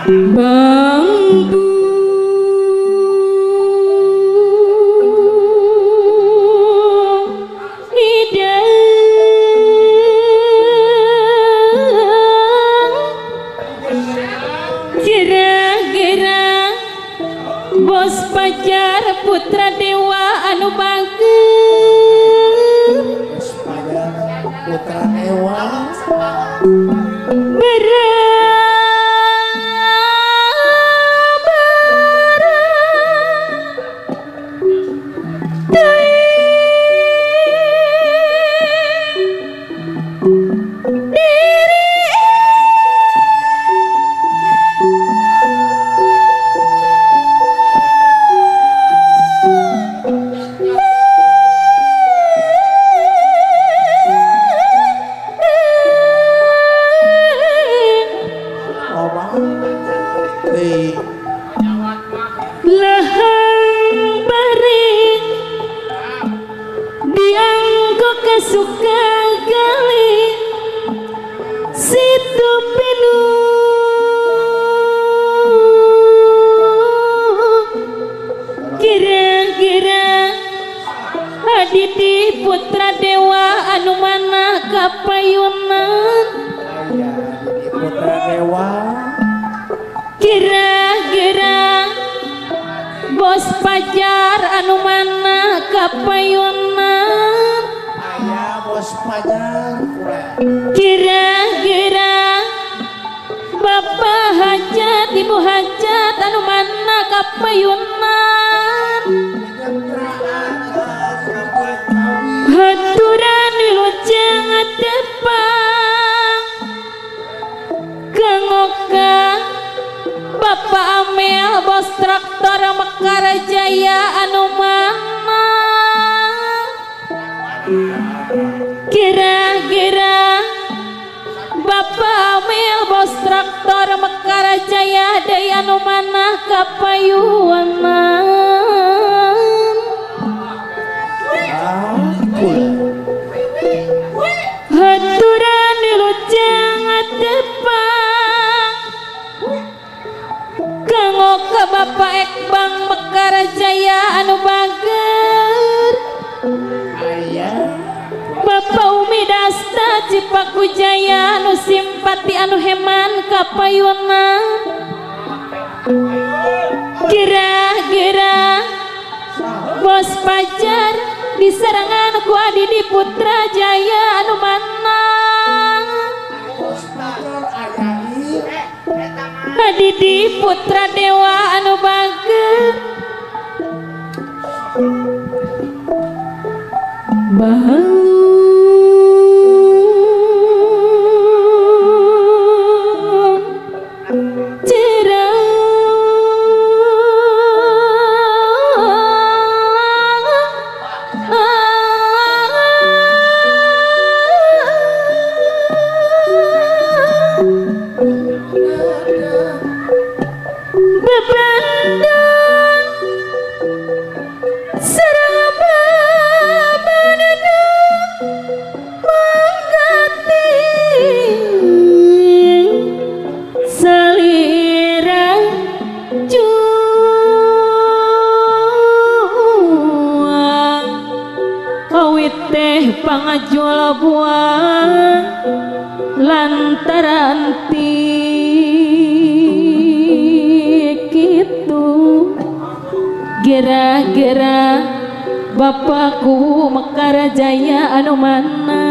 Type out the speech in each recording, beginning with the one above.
bambu hidang gira-gira bos pajar putra dewa anu bager putra dewa suka gali situ pinu kira-kira Adidi putra dewa anu mana kapayunan putra dewa kira-kira bos pajar anu mana kapayunan bos pajar kira-kira bapak hajat ibu hajat anu mana kapayunan haturan wilujeng adepang kangoka bapak Amel bos traktor Mekar Jaya anu mana kira-kira bapak Amel bos traktor Mekar Jaya daya anu mana kapayuanan haturan wilujeng adepang kangoka bapak Ekbang Mekar Jaya anu bager Bapak Umi Dasta Cipaku Jaya anu simpati anu heman kapayunan kira-kira bos pajar diserangan ku Adidi putra Jaya anu mana Adidi putra dewa anu bager pangajul buah lantaran gitu gira-gira bapakku Mekar Jaya anu mana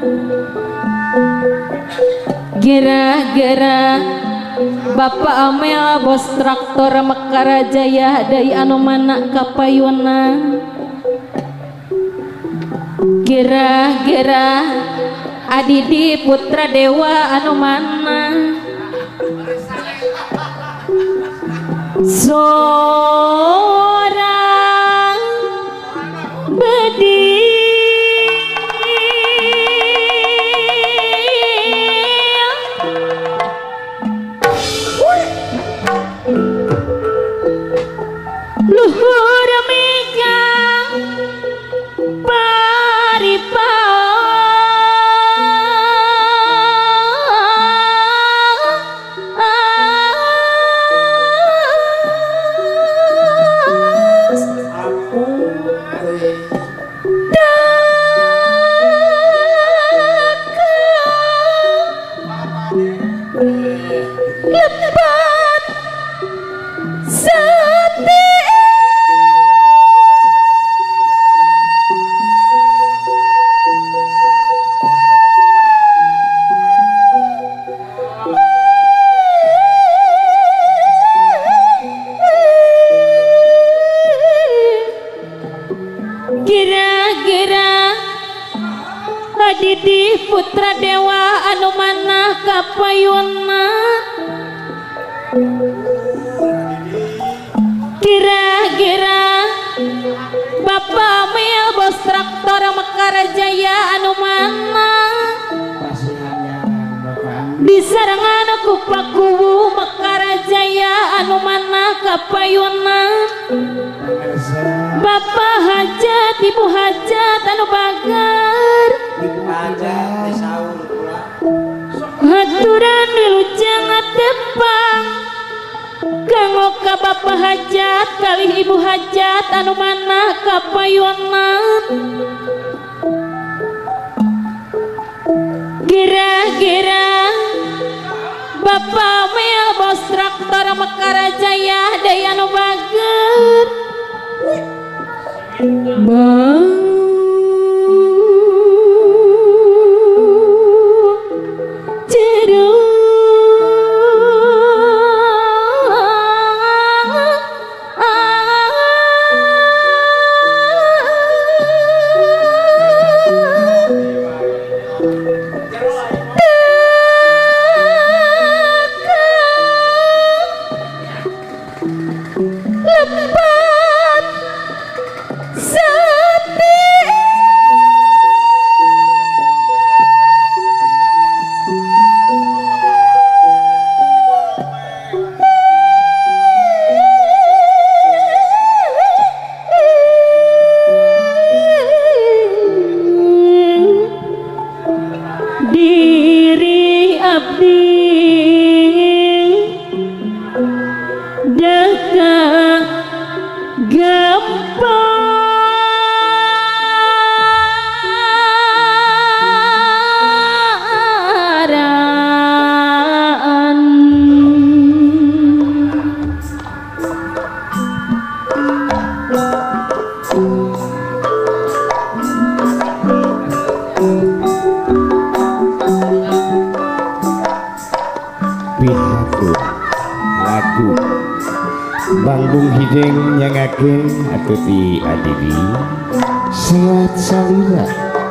gira-gira bapak Amel bos traktor Mekar Jaya dari anu mana kapayunan kira-kira Adidi putra dewa anu mana seorang bedi luhur megang disarangan ku pakuwu Mekarajaya anu mana kapayunan Bapak hajat ibu hajat anu bagar haturan dilujang tepang kanggo ka bapak hajat kali ibu hajat anu mana kapayunan gira-gira bapak mea bos traktor Mekarajaya daya anu bager bang Banggung hideng nyangakeun atuti adibi sehat salira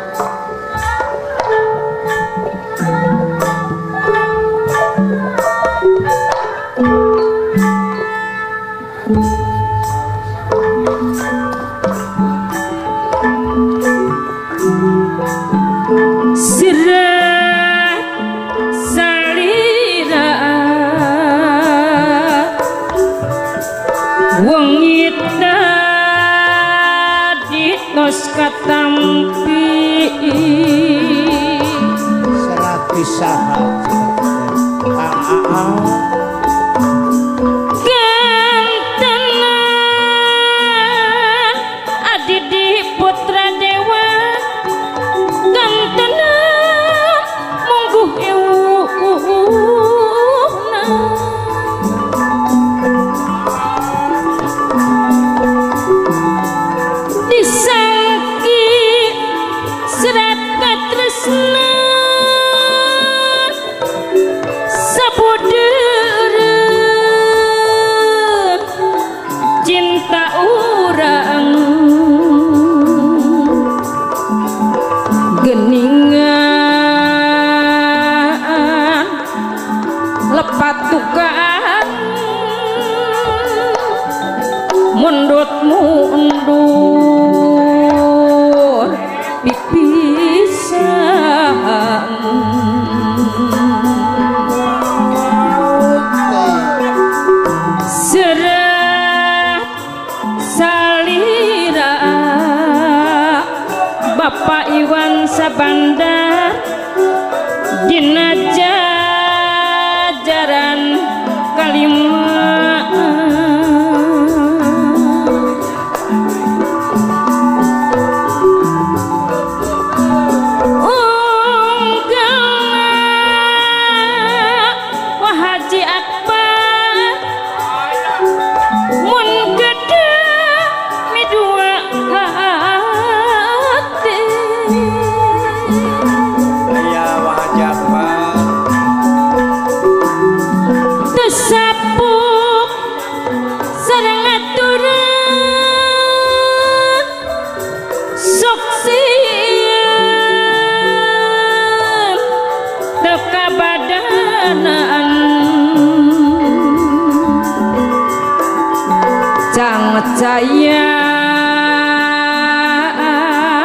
Jaya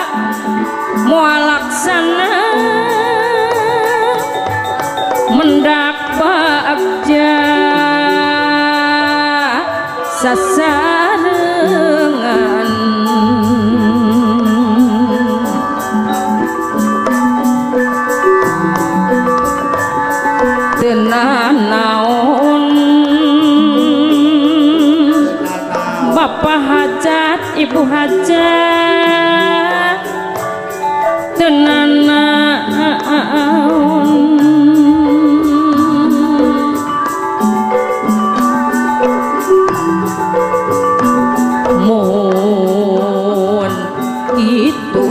mualaksana menda sasarengan tenan naon bapak hajat ibu hajat tenan naon mun itu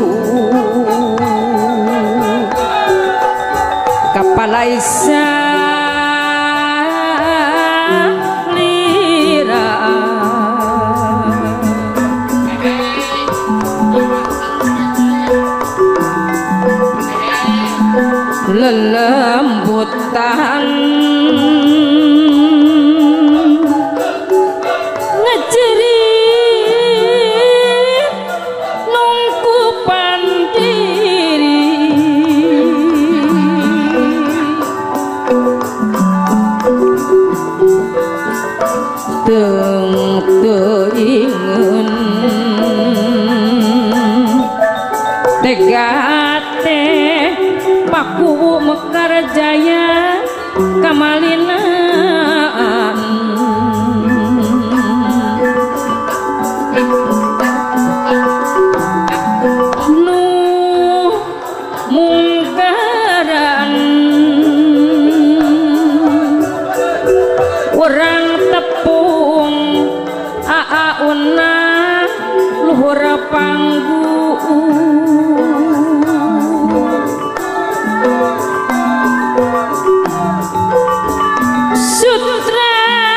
kapalaisa lelembutan ngejerit nungkupan diri teingen tegate paku Mekar Jaya kamalinaan nu mungkaran urang tepung aauna luhur panggung sutra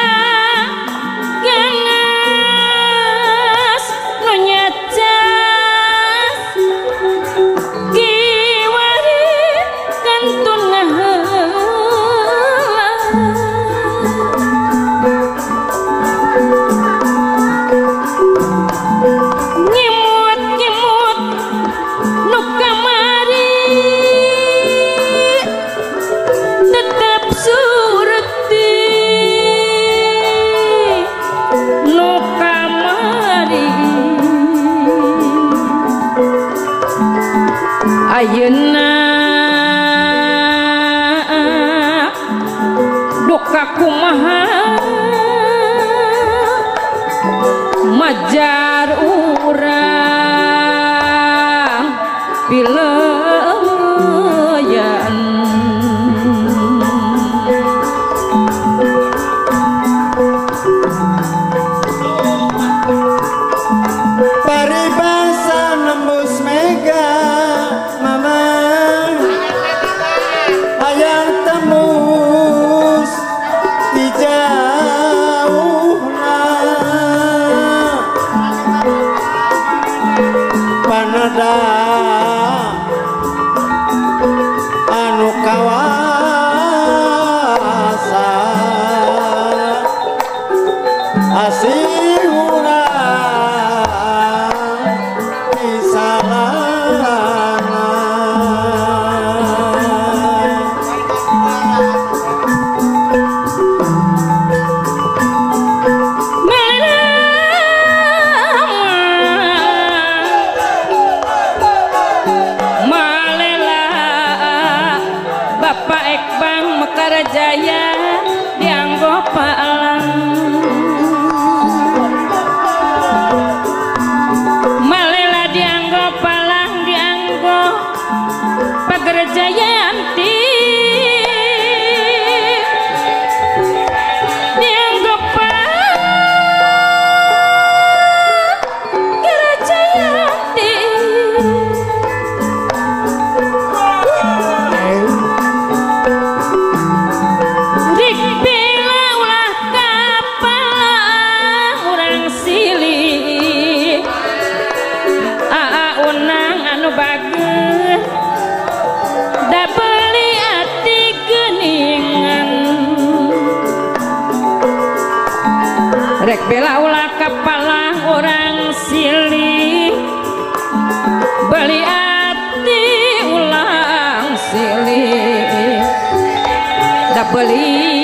ganas nu nyacas kiwari kantun ngaheula ngimut nu kamari tetep surti nu kamari ayeuna duka kumaha majar urang pileyan Paribasa nembus mega mama hayang tembus di jauhna panada anu kawasa asih urang di salana malela Bapak Ekbang Mekar Jaya dianggo palang malela dianggo palang dianggo Pager Jayanti dianggo Pager Jayanti dik bila ulah kapal urang silih unang anu bagus da beli ati geuningan rek bela ulah kapalang urang silih beli ati ulang silih da beli